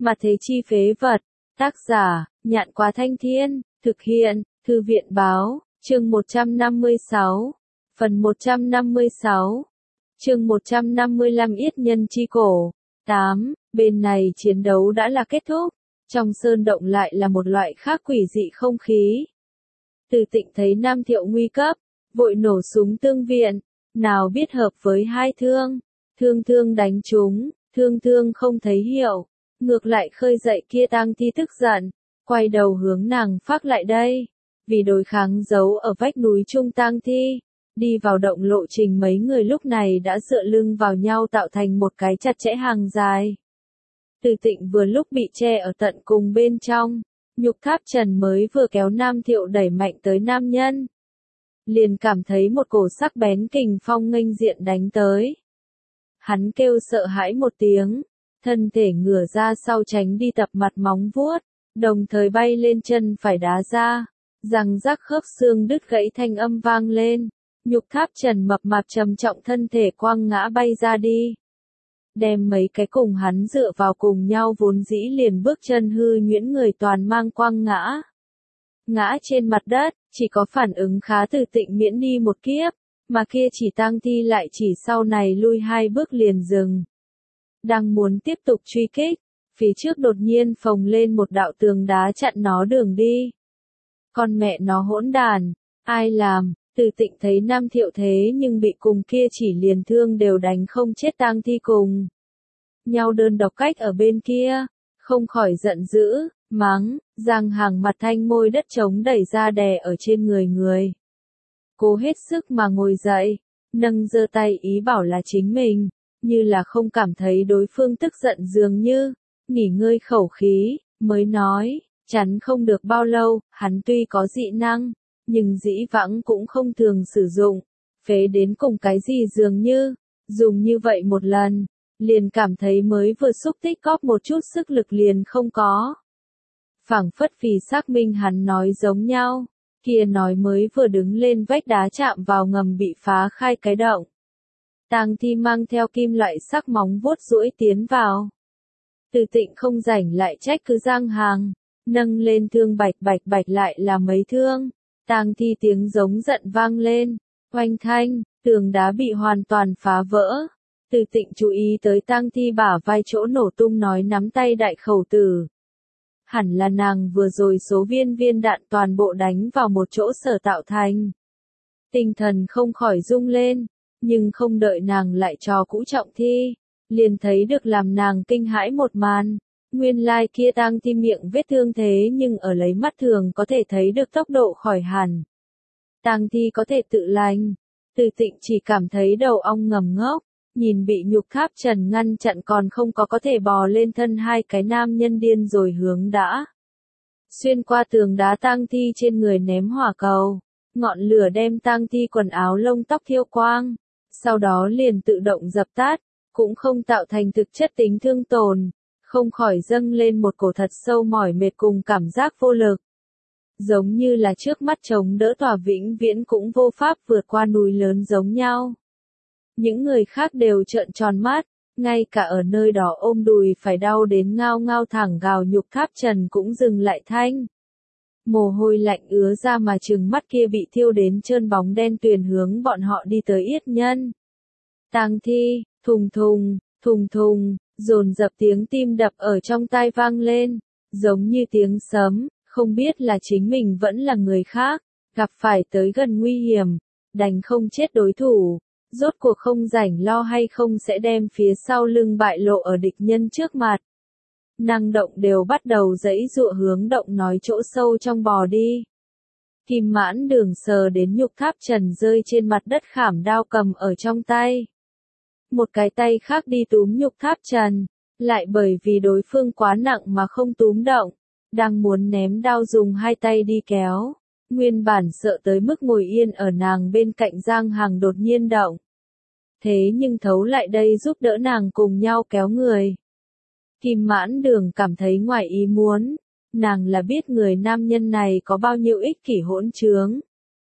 mà thế chi phế vật. Tác giả, Nhạn Quá Thanh Thiên, thực hiện, Thư viện Báo, chương 156, phần 156, chương 155 Yết Nhân Chi Cổ. 8. Bên này chiến đấu đã là kết thúc, trong sơn động lại là một loại khác quỷ dị không khí. Từ Tịnh thấy Nam Thiệu nguy cấp, vội nổ súng tương viện, nào biết hợp với hai thương, thương đánh trúng, thương không thấy hiệu, ngược lại khơi dậy kia Tang Thi tức giận, quay đầu hướng nàng phác lại đây, vì đối kháng giấu ở vách núi trung Tang Thi, đi vào động lộ trình mấy người lúc này đã dựa lưng vào nhau tạo thành một cái chặt chẽ hàng dài. Từ Tịnh vừa lúc bị che ở tận cùng bên trong, Nhục Tháp Trần mới vừa kéo Nam Thiệu đẩy mạnh tới nam nhân, liền cảm thấy một cổ sắc bén kình phong nghênh diện đánh tới. Hắn kêu sợ hãi một tiếng, thân thể ngửa ra sau tránh đi tập mặt móng vuốt, đồng thời bay lên chân phải đá ra, răng rắc khớp xương đứt gãy thanh âm vang lên, Nhục Tháp Trần mập mạp trầm trọng thân thể quăng ngã bay ra đi. Đem mấy cái cùng hắn dựa vào cùng nhau vốn dĩ liền bước chân hư nhuyễn người toàn mang quăng ngã. Ngã trên mặt đất, chỉ có phản ứng khá Từ Tịnh miễn đi một kiếp, mà kia chỉ Tang Thi lại chỉ sau này lui hai bước liền dừng. Đang muốn tiếp tục truy kích, phía trước đột nhiên phồng lên một đạo tường đá chặn nó đường đi. Con mẹ nó hỗn đàn, ai làm? Từ Tịnh thấy Nam Thiệu thế nhưng bị cùng kia chỉ liền thương đều đánh không chết Tang Thi cùng nhau đơn độc cách ở bên kia, không khỏi giận dữ, mắng, giang hàng mặt thanh môi đất trống đẩy ra đè ở trên người. Cố hết sức mà ngồi dậy, nâng giơ tay ý bảo là chính mình, như là không cảm thấy đối phương tức giận dường như, nghỉ ngơi khẩu khí, mới nói, chắn không được bao lâu, hắn tuy có dị năng, nhưng dĩ vãng cũng không thường sử dụng, phế đến cùng cái gì dường như, dùng như vậy một lần, liền cảm thấy mới vừa xúc tích góp một chút sức lực liền không có. Phảng phất vì xác minh hắn nói giống nhau, kia nói mới vừa đứng lên vách đá chạm vào ngầm bị phá khai cái động. Tang Thi mang theo kim loại sắc móng vuốt duỗi tiến vào. Từ Tịnh không rảnh lại trách cứ giang hàng, nâng lên thương bạch lại là mấy thương. Tang Thi tiếng giống giận vang lên, oanh thanh, tường đá bị hoàn toàn phá vỡ. Từ Tịnh chú ý tới Tang Thi bả vai chỗ nổ tung nói nắm tay đại khẩu tử. Hẳn là nàng vừa rồi số viên đạn toàn bộ đánh vào một chỗ sở tạo thành. Tinh thần không khỏi rung lên, nhưng không đợi nàng lại trò cũ trọng thi, liền thấy được làm nàng kinh hãi một màn. Nguyên lai kia Tang Thi miệng vết thương thế nhưng ở lấy mắt thường có thể thấy được tốc độ khỏi hẳn. Tang Thi có thể tự lành. Từ Tịnh chỉ cảm thấy đầu ong ngầm ngốc, nhìn bị Nhục Tháp Trần ngăn chặn còn không có thể bò lên thân hai cái nam nhân điên rồi hướng đã. Xuyên qua tường đá Tang Thi trên người ném hỏa cầu, ngọn lửa đem Tang Thi quần áo lông tóc thiêu quang, sau đó liền tự động dập tắt, cũng không tạo thành thực chất tính thương tổn. Không khỏi dâng lên một cổ thật sâu mỏi mệt cùng cảm giác vô lực. Giống như là trước mắt chống đỡ tòa vĩnh viễn cũng vô pháp vượt qua núi lớn giống nhau. Những người khác đều trợn tròn mắt, ngay cả ở nơi đó ôm đùi phải đau đến ngao ngao thẳng gào Nhục Tháp Trần cũng dừng lại thanh. Mồ hôi lạnh ứa ra mà trừng mắt kia bị thiêu đến trơn bóng đen tuyền hướng bọn họ đi tới Yết Nhân. Tang Thi, thùng thùng. Dồn dập tiếng tim đập ở trong tai vang lên, giống như tiếng sấm, không biết là chính mình vẫn là người khác, gặp phải tới gần nguy hiểm, đành không chết đối thủ, rốt cuộc không rảnh lo hay không sẽ đem phía sau lưng bại lộ ở địch nhân trước mặt. Năng động đều bắt đầu giãy giụa hướng động nói chỗ sâu trong bò đi. Kim Mãn Đường sờ đến Nhục Tháp Trần rơi trên mặt đất khảm đao cầm ở trong tay. Một cái tay khác đi túm Nhục Tháp Trần, lại bởi vì đối phương quá nặng mà không túm động, đang muốn ném đao dùng hai tay đi kéo, nguyên bản sợ tới mức ngồi yên ở nàng bên cạnh giang hàng đột nhiên động. Thế nhưng thấu lại đây giúp đỡ nàng cùng nhau kéo người. Kim Mãn Đường cảm thấy ngoài ý muốn, nàng là biết người nam nhân này có bao nhiêu ích kỷ hỗn trướng.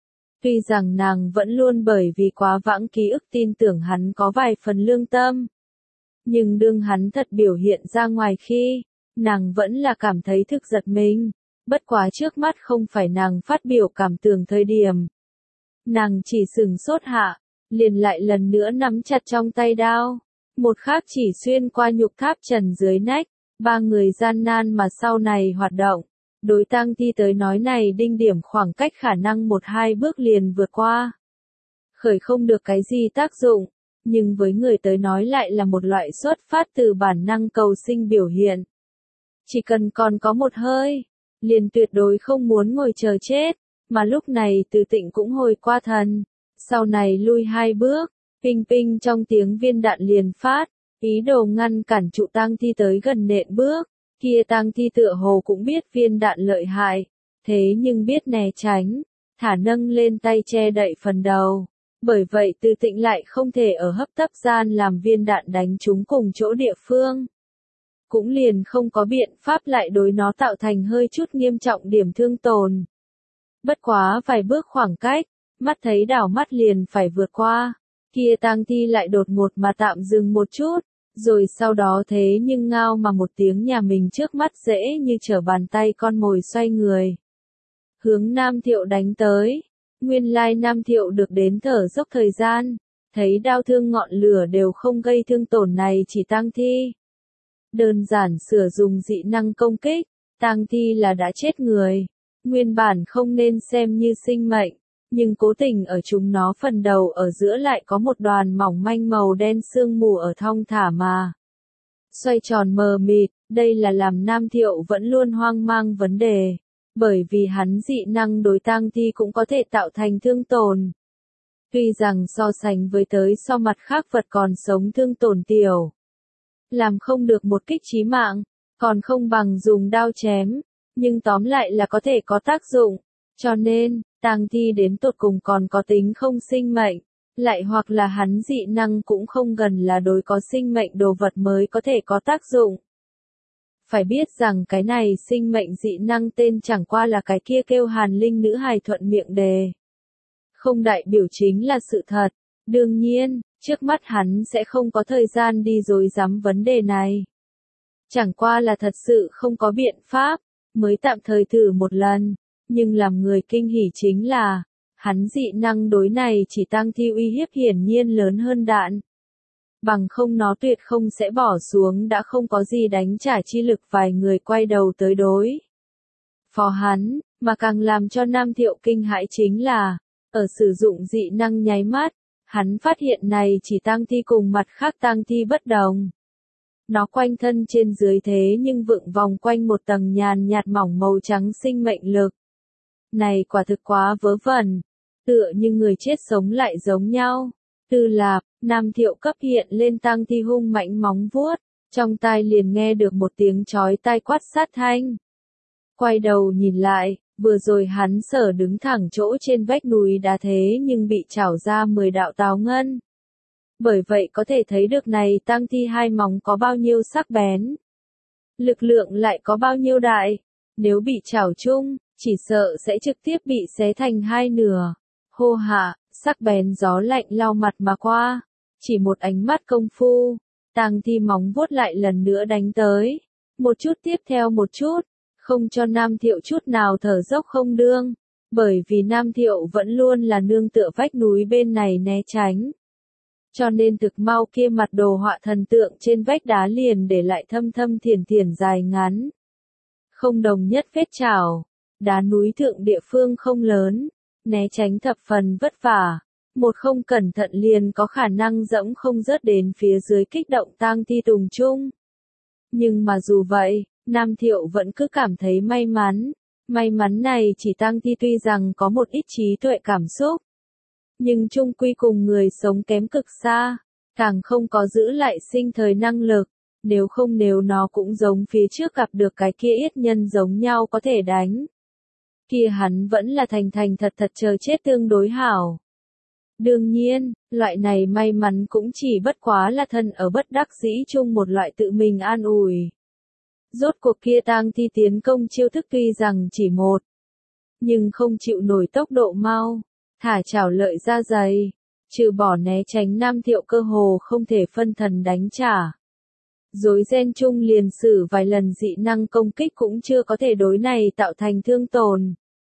Tuy rằng nàng vẫn luôn bởi vì quá vãng ký ức tin tưởng hắn có vài phần lương tâm. Nhưng đương hắn thật biểu hiện ra ngoài khi, nàng vẫn là cảm thấy thực giật mình. Bất quá trước mắt không phải nàng phát biểu cảm tưởng thời điểm. Nàng chỉ sừng sốt hạ, liền lại lần nữa nắm chặt trong tay đao. Một khác chỉ xuyên qua nhục tháp trần dưới nách, ba người gian nan mà sau này hoạt động. Đối tang thi tới nói này đinh điểm khoảng cách khả năng 1-2 bước liền vượt qua. Khởi không được cái gì tác dụng, nhưng với người tới nói lại là một loại xuất phát từ bản năng cầu sinh biểu hiện. Chỉ cần còn có một hơi, liền tuyệt đối không muốn ngồi chờ chết, mà lúc này Từ Tịnh cũng hồi qua thần. Sau này lui 2 bước, pinh pinh trong tiếng viên đạn liền phát, ý đồ ngăn cản trụ tang thi tới gần nện bước. Kia tang thi tựa hồ cũng biết viên đạn lợi hại, thế nhưng biết né tránh, thả nâng lên tay che đậy phần đầu. Bởi vậy Từ Tịnh lại không thể ở hấp tấp gian làm viên đạn đánh trúng cùng chỗ địa phương. Cũng liền không có biện pháp lại đối nó tạo thành hơi chút nghiêm trọng điểm thương tổn. Bất quá vài bước khoảng cách, mắt thấy đảo mắt liền phải vượt qua, kia tang thi lại đột ngột mà tạm dừng một chút, rồi sau đó thế nhưng ngao mà một tiếng nhà mình trước mắt dễ như trở bàn tay con mồi xoay người. Hướng Nam Thiệu đánh tới, nguyên lai Nam Thiệu được đến thở dốc thời gian, thấy đao thương ngọn lửa đều không gây thương tổn này chỉ tang thi. Đơn giản sử dụng dị năng công kích, tang thi là đã chết người, nguyên bản không nên xem như sinh mệnh, nhưng cố tình ở chúng nó phần đầu ở giữa lại có một đoàn mỏng manh màu đen sương mù ở thong thả mà xoay tròn mờ mịt, đây là làm Nam Thiệu vẫn luôn hoang mang vấn đề, bởi vì hắn dị năng đối tang thi cũng có thể tạo thành thương tổn. Tuy rằng so sánh với tới so mặt khác vật còn sống thương tổn tiểu, làm không được một kích chí mạng, còn không bằng dùng đao chém, nhưng tóm lại là có thể có tác dụng, cho nên, tang thi đến tột cùng còn có tính không sinh mệnh, lại hoặc là hắn dị năng cũng không gần là đối có sinh mệnh đồ vật mới có thể có tác dụng. Phải biết rằng cái này sinh mệnh dị năng tên chẳng qua là cái kia kêu Hàn Linh nữ hài thuận miệng đề. Không đại biểu chính là sự thật, đương nhiên, trước mắt hắn sẽ không có thời gian đi dối dám vấn đề này. Chẳng qua là thật sự không có biện pháp, mới tạm thời thử một lần, nhưng làm người kinh hỉ chính là, hắn dị năng đối này chỉ tang thi uy hiếp hiển nhiên lớn hơn đạn. Bằng không nó tuyệt không sẽ bỏ xuống đã không có gì đánh trả chi lực vài người quay đầu tới đối phó hắn, mà càng làm cho Nam Thiệu kinh hãi chính là, ở sử dụng dị năng nháy mắt, hắn phát hiện này chỉ tang thi cùng mặt khác tang thi bất đồng. Nó quanh thân trên dưới thế nhưng vựng vòng quanh một tầng nhàn nhạt mỏng màu trắng sinh mệnh lực. Này quả thực quá vớ vẩn, tựa như người chết sống lại giống nhau. Tư Lạp, Nam Thiệu cấp hiện lên tang thi hung mạnh móng vuốt, trong tai liền nghe được một tiếng chói tai quát sát thanh. Quay đầu nhìn lại, vừa rồi hắn sở đứng thẳng chỗ trên vách núi đá thế nhưng bị chảo ra 10 đạo táo ngân. Bởi vậy có thể thấy được này tang thi hai móng có bao nhiêu sắc bén. Lực lượng lại có bao nhiêu đại, nếu bị chảo chung, chỉ sợ sẽ trực tiếp bị xé thành hai nửa. Hô hạ, sắc bén gió lạnh lau mặt mà qua, chỉ một ánh mắt công phu, tang thi móng vuốt lại lần nữa đánh tới, một chút tiếp theo một chút, không cho Nam Thiệu chút nào thở dốc không đương, bởi vì Nam Thiệu vẫn luôn là nương tựa vách núi bên này né tránh. Cho nên thực mau kia mặt đồ họa thần tượng trên vách đá liền để lại thâm thâm thiền thiền dài ngắn. Không đồng nhất vết chảo, đá núi thượng địa phương không lớn, né tránh thập phần vất vả, một không cẩn thận liền có khả năng dẫm không rớt đến phía dưới kích động tang thi tùng chung. Nhưng mà dù vậy, Nam Thiệu vẫn cứ cảm thấy may mắn này chỉ tang thi tuy rằng có một ít trí tuệ cảm xúc, nhưng chung quy cùng người sống kém cực xa, càng không có giữ lại sinh thời năng lực, nếu nó cũng giống phía trước gặp được cái kia yết nhân giống nhau có thể đánh. Kia hắn vẫn là thành thật chờ chết tương đối hảo. Đương nhiên, loại này may mắn cũng chỉ bất quá là thân ở bất đắc dĩ chung một loại tự mình an ủi. Rốt cuộc kia tang thi tiến công chiêu thức tuy rằng chỉ một, nhưng không chịu nổi tốc độ mau, thả chảo lợi ra dày, trừ bỏ né tránh Nam Thiệu cơ hồ không thể phân thần đánh trả. Rối ren chung liền sử vài lần dị năng công kích cũng chưa có thể đối này tạo thành thương tổn.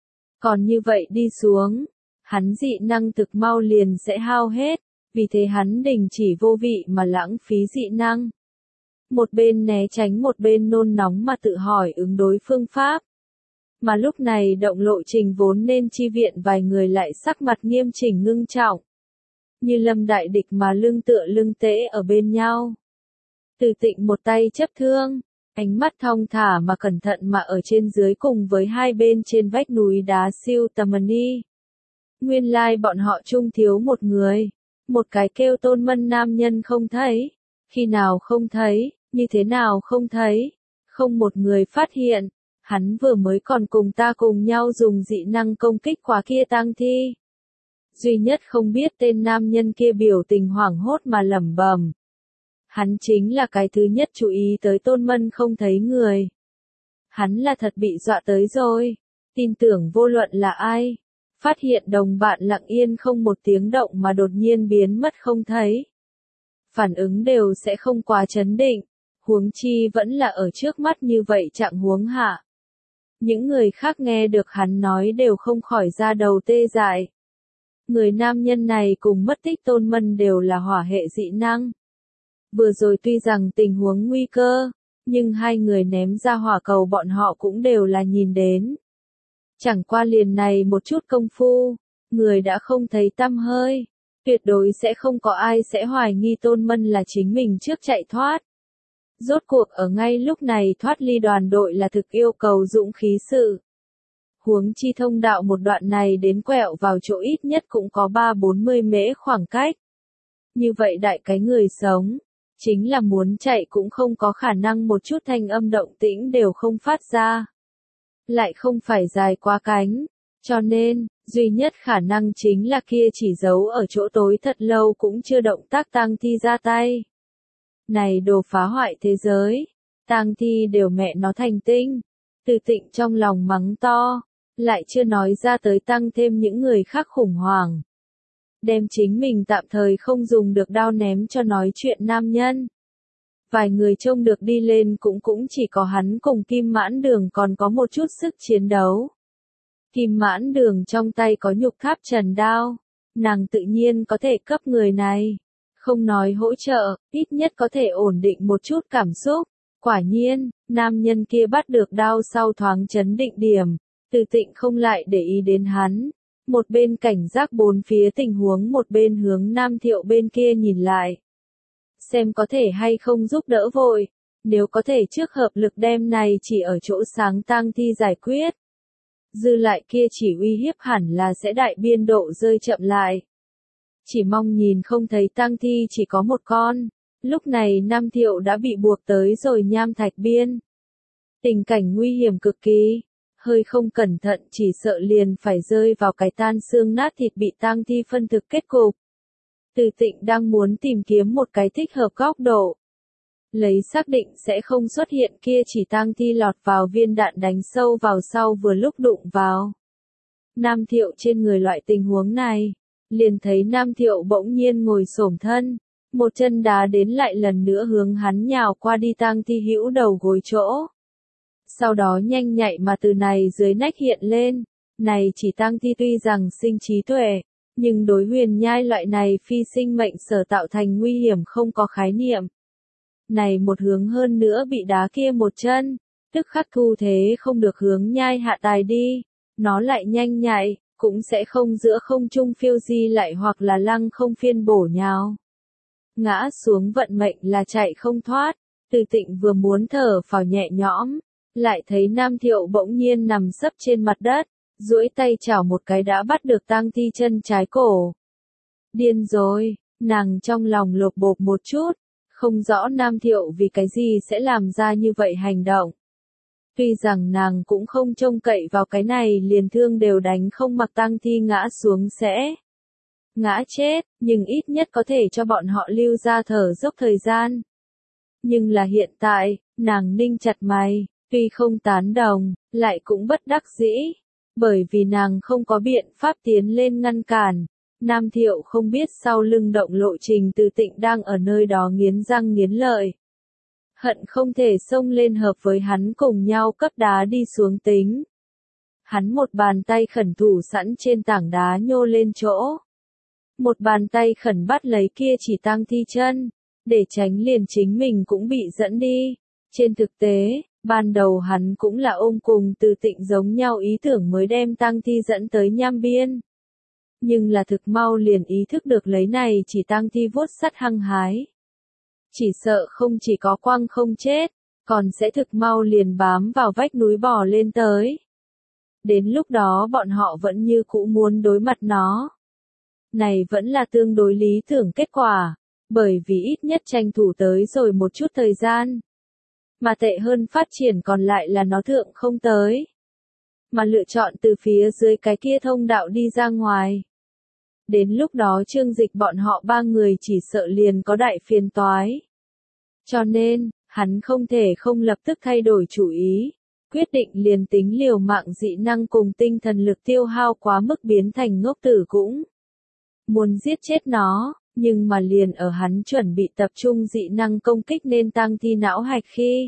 Còn như vậy đi xuống, hắn dị năng thực mau liền sẽ hao hết, vì thế hắn đình chỉ vô vị mà lãng phí dị năng. Một bên né tránh một bên nôn nóng mà tự hỏi ứng đối phương pháp. Mà lúc này động lộ trình vốn nên chi viện vài người lại sắc mặt nghiêm chỉnh ngưng trọng. Như lâm đại địch mà lưng tựa lưng tễ ở bên nhau. Từ Tịnh một tay chấp thương, ánh mắt thong thả mà cẩn thận mà ở trên dưới cùng với hai bên trên vách núi đá siêu tầm đi. Nguyên lai bọn họ chung thiếu một người, một cái kêu Tôn Mân nam nhân không thấy, khi nào không thấy, như thế nào không thấy, không một người phát hiện, hắn vừa mới còn cùng ta cùng nhau dùng dị năng công kích khóa kia tang thi. Duy nhất không biết tên nam nhân kia biểu tình hoảng hốt mà lẩm bẩm. Hắn chính là cái thứ nhất chú ý tới Tôn Mân không thấy người. Hắn là thật bị dọa tới rồi, tin tưởng vô luận là ai. Phát hiện đồng bạn lặng yên không một tiếng động mà đột nhiên biến mất không thấy. Phản ứng đều sẽ không quá chấn định, huống chi vẫn là ở trước mắt như vậy trạng huống hạ. Những người khác nghe được hắn nói đều không khỏi ra đầu tê dại. Người nam nhân này cùng mất tích Tôn Mân đều là hỏa hệ dị năng. Vừa rồi tuy rằng tình huống nguy cơ, nhưng hai người ném ra hỏa cầu bọn họ cũng đều là nhìn đến. Chẳng qua liền này một chút công phu, người đã không thấy tăm hơi, tuyệt đối sẽ không có ai sẽ hoài nghi Tôn Mân là chính mình trước chạy thoát. Rốt cuộc ở ngay lúc này thoát ly đoàn đội là thực yêu cầu dũng khí sự. Huống chi thông đạo một đoạn này đến quẹo vào chỗ ít nhất cũng có 3-40 mễ khoảng cách. Như vậy đại cái người sống, chính là muốn chạy cũng không có khả năng một chút thanh âm động tĩnh đều không phát ra. Lại không phải dài quá cánh, cho nên, duy nhất khả năng chính là kia chỉ giấu ở chỗ tối thật lâu cũng chưa động tác tang thi ra tay. Này đồ phá hoại thế giới, tang thi đều mẹ nó thành tinh, Từ Tịnh trong lòng mắng to, lại chưa nói ra tới tăng thêm những người khác khủng hoảng. Đem chính mình tạm thời không dùng được đao ném cho nói chuyện nam nhân. Vài người trông được đi lên cũng chỉ có hắn cùng Kim Mãn Đường còn có một chút sức chiến đấu. Kim Mãn Đường trong tay có nhục tháp trần đao, nàng tự nhiên có thể cấp người này. Không nói hỗ trợ, ít nhất có thể ổn định một chút cảm xúc. Quả nhiên, nam nhân kia bắt được đao sau thoáng chấn định điểm, Từ Tịnh không lại để ý đến hắn. Một bên cảnh giác bốn phía tình huống một bên hướng Nam Thiệu bên kia nhìn lại. Xem có thể hay không giúp đỡ vội, nếu có thể trước hợp lực đem này chỉ ở chỗ sáng tang thi giải quyết. Dư lại kia chỉ uy hiếp hẳn là sẽ đại biên độ rơi chậm lại. Chỉ mong nhìn không thấy tang thi chỉ có một con, lúc này Nam Thiệu đã bị buộc tới rồi nham thạch biên. Tình cảnh nguy hiểm cực kỳ. Hơi không cẩn thận chỉ sợ liền phải rơi vào cái tan xương nát thịt bị tang thi phân thực kết cục. Từ Tịnh đang muốn tìm kiếm một cái thích hợp góc độ. Lấy xác định sẽ không xuất hiện kia chỉ tang thi lọt vào viên đạn đánh sâu vào sau vừa lúc đụng vào. Nam Thiệu trên người loại tình huống này, liền thấy Nam Thiệu bỗng nhiên ngồi xổm thân, một chân đá đến lại lần nữa hướng hắn nhào qua đi tang thi hữu đầu gối chỗ. Sau đó nhanh nhạy mà từ này dưới nách hiện lên, này chỉ tang thi tuy rằng sinh trí tuệ, nhưng đối huyền nhai loại này phi sinh mệnh sở tạo thành nguy hiểm không có khái niệm. Này một hướng hơn nữa bị đá kia một chân, tức khắc thu thế không được hướng nhai hạ tài đi, nó lại nhanh nhạy, cũng sẽ không giữa không trung phiêu di lại hoặc là lăng không phiên bổ nhào. Ngã xuống vận mệnh là chạy không thoát, Từ Tịnh vừa muốn thở phào nhẹ nhõm. Lại thấy Nam Thiệu bỗng nhiên nằm sấp trên mặt đất, duỗi tay chảo một cái đã bắt được tang thi chân trái cổ. Điên rồi, nàng trong lòng lột bột một chút, không rõ Nam Thiệu vì cái gì sẽ làm ra như vậy hành động. Tuy rằng nàng cũng không trông cậy vào cái này liền thương đều đánh không mặc tang thi ngã xuống sẽ ngã chết, nhưng ít nhất có thể cho bọn họ lưu ra thở dốc thời gian. Nhưng là hiện tại, nàng ninh chặt mày. Tuy không tán đồng, lại cũng bất đắc dĩ, bởi vì nàng không có biện pháp tiến lên ngăn cản. Nam Thiệu không biết sau lưng động lộ trình Từ Tịnh đang ở nơi đó nghiến răng nghiến lợi. hận không thể xông lên hợp với hắn cùng nhau cấp đá đi xuống tính. Hắn một bàn tay khẩn thủ sẵn trên tảng đá nhô lên chỗ. Một bàn tay khẩn bắt lấy kia chỉ Tang Thi chân, để tránh liền chính mình cũng bị dẫn đi. Trên thực tế, ban đầu hắn cũng là ôm cùng Từ Tịnh giống nhau ý tưởng mới đem Tang Thi dẫn tới Nham Biên. Nhưng là thực mau liền ý thức được lấy này chỉ Tang Thi vuốt sắt hăng hái. Chỉ sợ không chỉ có quăng không chết, còn sẽ thực mau liền bám vào vách núi bò lên tới. Đến lúc đó bọn họ vẫn như cũ muốn đối mặt nó. Này vẫn là tương đối lý tưởng kết quả, bởi vì ít nhất tranh thủ tới rồi một chút thời gian. Mà tệ hơn phát triển còn lại là nó thượng không tới. Mà lựa chọn từ phía dưới cái kia thông đạo đi ra ngoài. Đến lúc đó Trương Dịch bọn họ ba người chỉ sợ liền có đại phiền toái. Cho nên, hắn không thể không lập tức thay đổi chủ ý. Quyết định liền tính liều mạng dị năng cùng tinh thần lực tiêu hao quá mức biến thành ngốc tử cũng muốn giết chết nó, nhưng mà liền ở hắn chuẩn bị tập trung dị năng công kích nên Tang Thi não hạch khi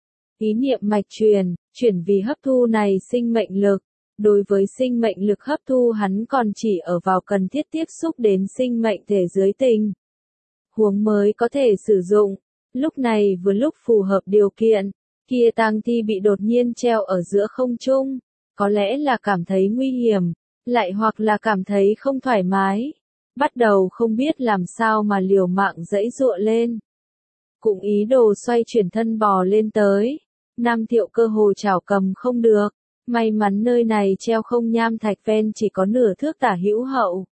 ý niệm mạch chuyển vì hấp thu này sinh mệnh lực. Đối với sinh mệnh lực hấp thu hắn còn chỉ ở vào cần thiết tiếp xúc đến sinh mệnh thể dưới tình huống mới có thể sử dụng. Lúc này vừa lúc phù hợp điều kiện, kia Tang Thi bị đột nhiên treo ở giữa không trung, có lẽ là cảm thấy nguy hiểm, lại hoặc là cảm thấy không thoải mái, bắt đầu không biết làm sao mà liều mạng giãy giụa lên. Cũng ý đồ xoay chuyển thân bò lên tới, Nam Thiệu cơ hồ chảo cầm không được, may mắn nơi này treo không nham thạch ven chỉ có nửa thước tả hữu hậu.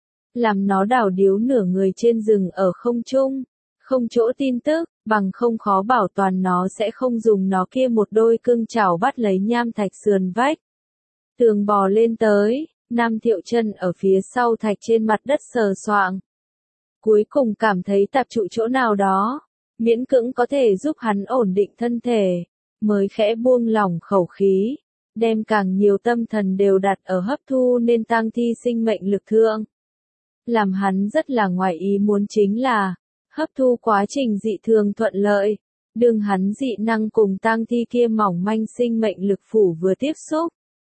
Làm nó đảo điếu nửa người trên rừng ở không trung, không chỗ tin tức, bằng không khó bảo toàn nó sẽ không dùng nó kia một đôi cương chảo bắt lấy nham thạch sườn vách. Tường bò lên tới, Nam Thiệu chân ở phía sau thạch trên mặt đất sờ soạng. Cuối cùng cảm thấy tạp trụ chỗ nào đó, miễn cưỡng có thể giúp hắn ổn định thân thể, mới khẽ buông lỏng khẩu khí, đem càng nhiều tâm thần đều đặt ở hấp thu nên Tang Thi sinh mệnh lực thượng. Làm hắn rất là ngoài ý muốn chính là, hấp thu quá trình dị thường thuận lợi, đương hắn dị năng cùng Tang Thi kia mỏng manh sinh mệnh lực phủ vừa tiếp xúc.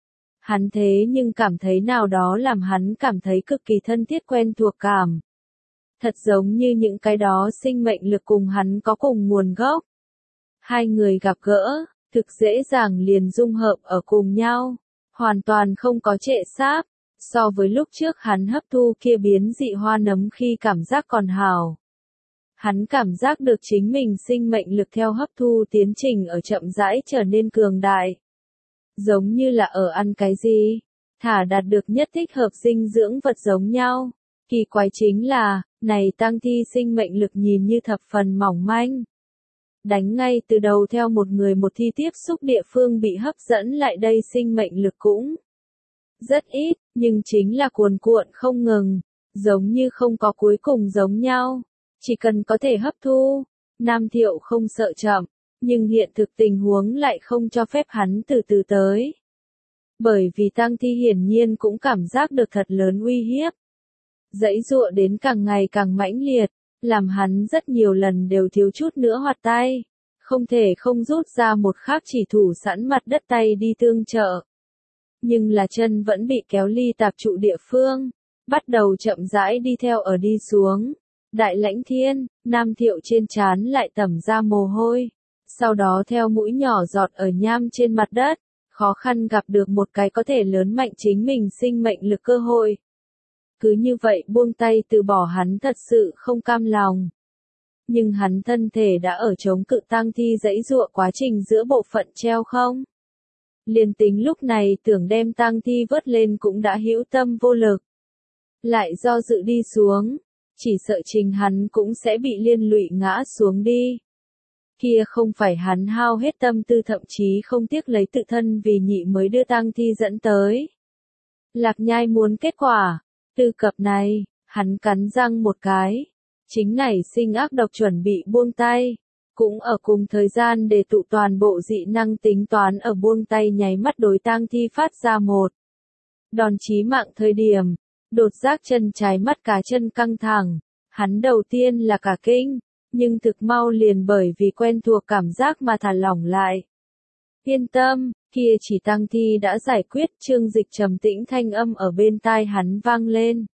Hắn thế nhưng cảm thấy nào đó làm hắn cảm thấy cực kỳ thân thiết quen thuộc cảm. Thật giống như những cái đó sinh mệnh lực cùng hắn có cùng nguồn gốc. Hai người gặp gỡ, thực dễ dàng liền dung hợp ở cùng nhau, hoàn toàn không có trệ sáp, so với lúc trước hắn hấp thu kia biến dị hoa nấm khi cảm giác còn hào. Hắn cảm giác được chính mình sinh mệnh lực theo hấp thu tiến trình ở chậm rãi trở nên cường đại. Giống như là ở ăn cái gì, thả đạt được nhất thích hợp dinh dưỡng vật giống nhau. Kỳ quái chính là, này Tang Thi sinh mệnh lực nhìn như thập phần mỏng manh. Đánh ngay từ đầu theo một người một thi tiếp xúc địa phương bị hấp dẫn lại đây sinh mệnh lực cũng rất ít, nhưng chính là cuồn cuộn không ngừng, giống như không có cuối cùng giống nhau. Chỉ cần có thể hấp thu, Nam Thiệu không sợ chậm, nhưng hiện thực tình huống lại không cho phép hắn từ từ tới. Bởi vì Tang Thi hiển nhiên cũng cảm giác được thật lớn uy hiếp. Giãy giụa đến càng ngày càng mãnh liệt, làm hắn rất nhiều lần đều thiếu chút nữa hoạt tay, không thể không rút ra một khắc chỉ thủ sẵn mặt đất tay đi tương trợ. Nhưng là chân vẫn bị kéo ly tạp trụ địa phương, bắt đầu chậm rãi đi theo ở đi xuống. Đại Lãnh Thiên, Nam Thiệu trên trán lại tẩm ra mồ hôi, sau đó theo mũi nhỏ giọt ở nham trên mặt đất, khó khăn gặp được một cái có thể lớn mạnh chính mình sinh mệnh lực cơ hội. Cứ như vậy buông tay từ bỏ hắn thật sự không cam lòng. Nhưng hắn thân thể đã ở chống cự Tang Thi giãy giụa quá trình giữa bộ phận treo không. Liền tính lúc này tưởng đem Tang Thi vớt lên cũng đã hữu tâm vô lực. Lại do dự đi xuống, chỉ sợ trình hắn cũng sẽ bị liên lụy ngã xuống đi. Kia không phải hắn hao hết tâm tư thậm chí không tiếc lấy tự thân vì nhị mới đưa Tang Thi dẫn tới. Lạc Nhai muốn kết quả. Từ cập này, hắn cắn răng một cái, chính nảy sinh ác độc chuẩn bị buông tay, cũng ở cùng thời gian để tụ toàn bộ dị năng tính toán ở buông tay nháy mắt đối Tang Thi phát ra một đòn chí mạng thời điểm, đột giác chân trái mắt cá chân căng thẳng, hắn đầu tiên là cả kinh, nhưng thực mau liền bởi vì quen thuộc cảm giác mà thả lỏng lại. Yên tâm, kia chỉ tang thi đã giải quyết. Trương Dịch trầm tĩnh thanh âm ở bên tai hắn vang lên.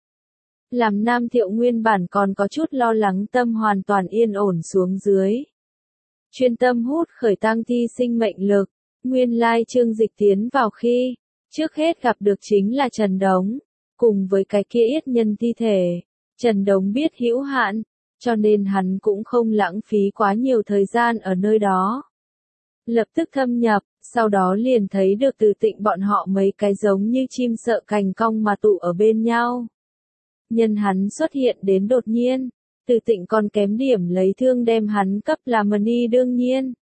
Làm Nam Thiệu nguyên bản còn có chút lo lắng tâm hoàn toàn yên ổn xuống dưới. Chuyên tâm hút khởi tang thi sinh mệnh lực, nguyên lai Trương Dịch tiến vào khi, trước hết gặp được chính là Trần Đống, cùng với cái kia yết nhân thi thể. Trần Đống biết hữu hạn, cho nên hắn cũng không lãng phí quá nhiều thời gian ở nơi đó. Lập tức thâm nhập, sau đó liền thấy được Từ Tịnh bọn họ mấy cái giống như chim sợ cành cong mà tụ ở bên nhau. Nhân hắn xuất hiện đến đột nhiên, Từ Tịnh còn kém điểm lấy thương đem hắn cấp làm mani đương nhiên.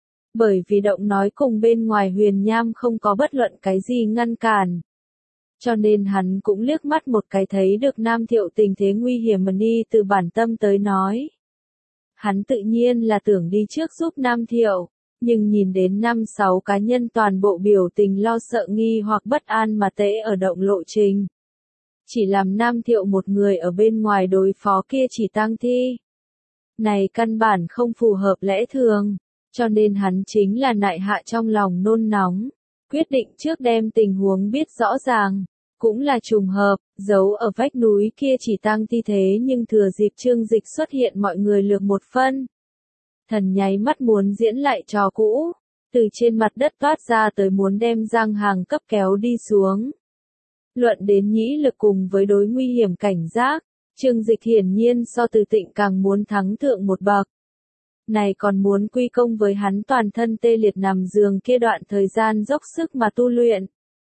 Bởi vì động nói cùng bên ngoài Huyền Nham không có bất luận cái gì ngăn cản. Cho nên hắn cũng liếc mắt một cái thấy được Nam Thiệu tình thế nguy hiểm mani từ bản tâm tới nói. Hắn tự nhiên là tưởng đi trước giúp Nam Thiệu, nhưng nhìn đến 5-6 cá nhân toàn bộ biểu tình lo sợ nghi hoặc bất an mà tễ ở động lộ trình. Chỉ làm Nam Thiệu một người ở bên ngoài đối phó kia chỉ tang thi. Này căn bản không phù hợp lẽ thường, cho nên hắn chính là nại hạ trong lòng nôn nóng, quyết định trước đem tình huống biết rõ ràng, cũng là trùng hợp, giấu ở vách núi kia chỉ tang thi thế nhưng thừa dịp Trương Dịch xuất hiện mọi người lược một phân. Thần nháy mắt muốn diễn lại trò cũ, từ trên mặt đất toát ra tới muốn đem Giang Hàng cấp kéo đi xuống. Luận đến nhĩ lực cùng với đối nguy hiểm cảnh giác, Trương Dịch hiển nhiên so Từ Tịnh càng muốn thắng thượng một bậc. Này còn muốn quy công với hắn toàn thân tê liệt nằm giường kia đoạn thời gian dốc sức mà tu luyện.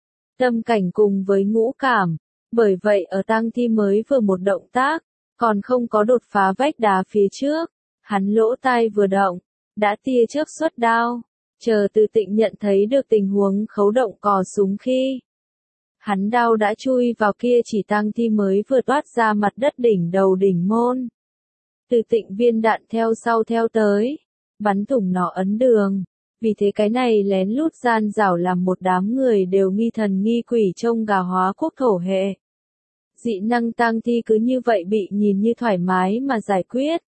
Tâm cảnh cùng với ngũ cảm, bởi vậy ở tang thi mới vừa một động tác, còn không có đột phá vách đá phía trước, hắn lỗ tai vừa động, đã tia chớp xuất đao, chờ Từ Tịnh nhận thấy được tình huống khấu động cò súng khi. Hắn đao đã chui vào kia chỉ tang thi mới vừa toát ra mặt đất đỉnh đầu đỉnh môn. Từ Tịnh viên đạn theo sau theo tới, bắn thủng nó ấn đường, vì thế cái này lén lút gian rảo làm một đám người đều nghi thần nghi quỷ trông gà hóa quốc thổ hệ. Dị năng tang thi cứ như vậy bị nhìn như thoải mái mà giải quyết.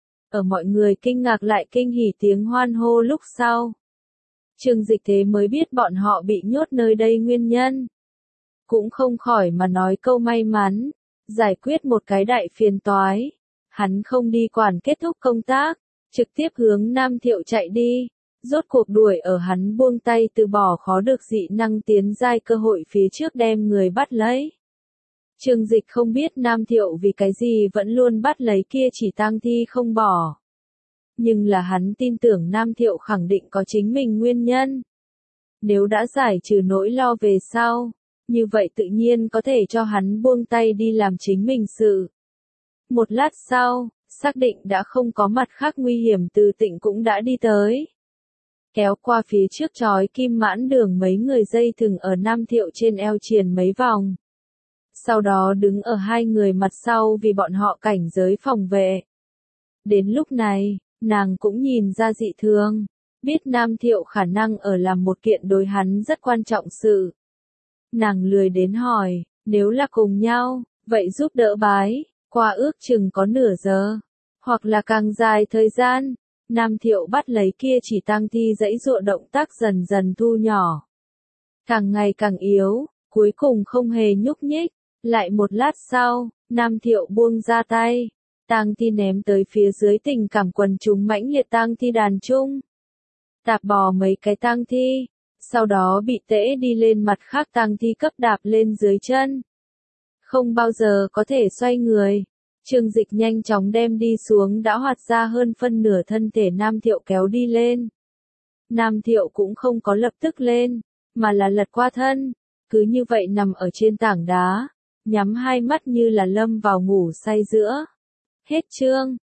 Ở mọi người kinh ngạc lại kinh hỉ tiếng hoan hô lúc sau. Trương Dịch thế mới biết bọn họ bị nhốt nơi đây nguyên nhân. Cũng không khỏi mà nói câu may mắn, giải quyết một cái đại phiền toái. Hắn không đi quản kết thúc công tác, trực tiếp hướng Nam Thiệu chạy đi, rốt cuộc đuổi ở hắn buông tay từ bỏ khó được dị năng tiến giai cơ hội phía trước đem người bắt lấy. Trương Dịch không biết Nam Thiệu vì cái gì vẫn luôn bắt lấy kia chỉ tang thi không bỏ. Nhưng là hắn tin tưởng Nam Thiệu khẳng định có chính mình nguyên nhân. Nếu đã giải trừ nỗi lo về sau, như vậy tự nhiên có thể cho hắn buông tay đi làm chính mình sự. Một lát sau, xác định đã không có mặt khác nguy hiểm Từ Tịnh cũng đã đi tới. Kéo qua phía trước chói kim mãn đường mấy người dây thừng ở Nam Thiệu trên eo triền mấy vòng. Sau đó đứng ở hai người mặt sau vì bọn họ cảnh giới phòng vệ. Đến lúc này, nàng cũng nhìn ra dị thường, biết Nam Thiệu khả năng ở làm một kiện đối hắn rất quan trọng sự. Nàng lười đến hỏi, nếu là cùng nhau, vậy giúp đỡ bái. Qua ước chừng có nửa giờ, hoặc là càng dài thời gian, Nam Thiệu bắt lấy kia chỉ tang thi dãy dụa động tác dần dần thu nhỏ. Càng ngày càng yếu, cuối cùng không hề nhúc nhích, lại một lát sau, Nam Thiệu buông ra tay, tang thi ném tới phía dưới tình cảm quần chúng mãnh liệt tang thi đàn chung. Tạp bò mấy cái tang thi, sau đó bị tễ đi lên mặt khác tang thi cấp đạp lên dưới chân. Không bao giờ có thể xoay người. Trương Dịch nhanh chóng đem đi xuống đã hoạt ra hơn phân nửa thân thể Nam Thiệu kéo đi lên. Nam Thiệu cũng không có lập tức lên, mà là lật qua thân, cứ như vậy nằm ở trên tảng đá, nhắm hai mắt như là lâm vào ngủ say giữa. Hết chương.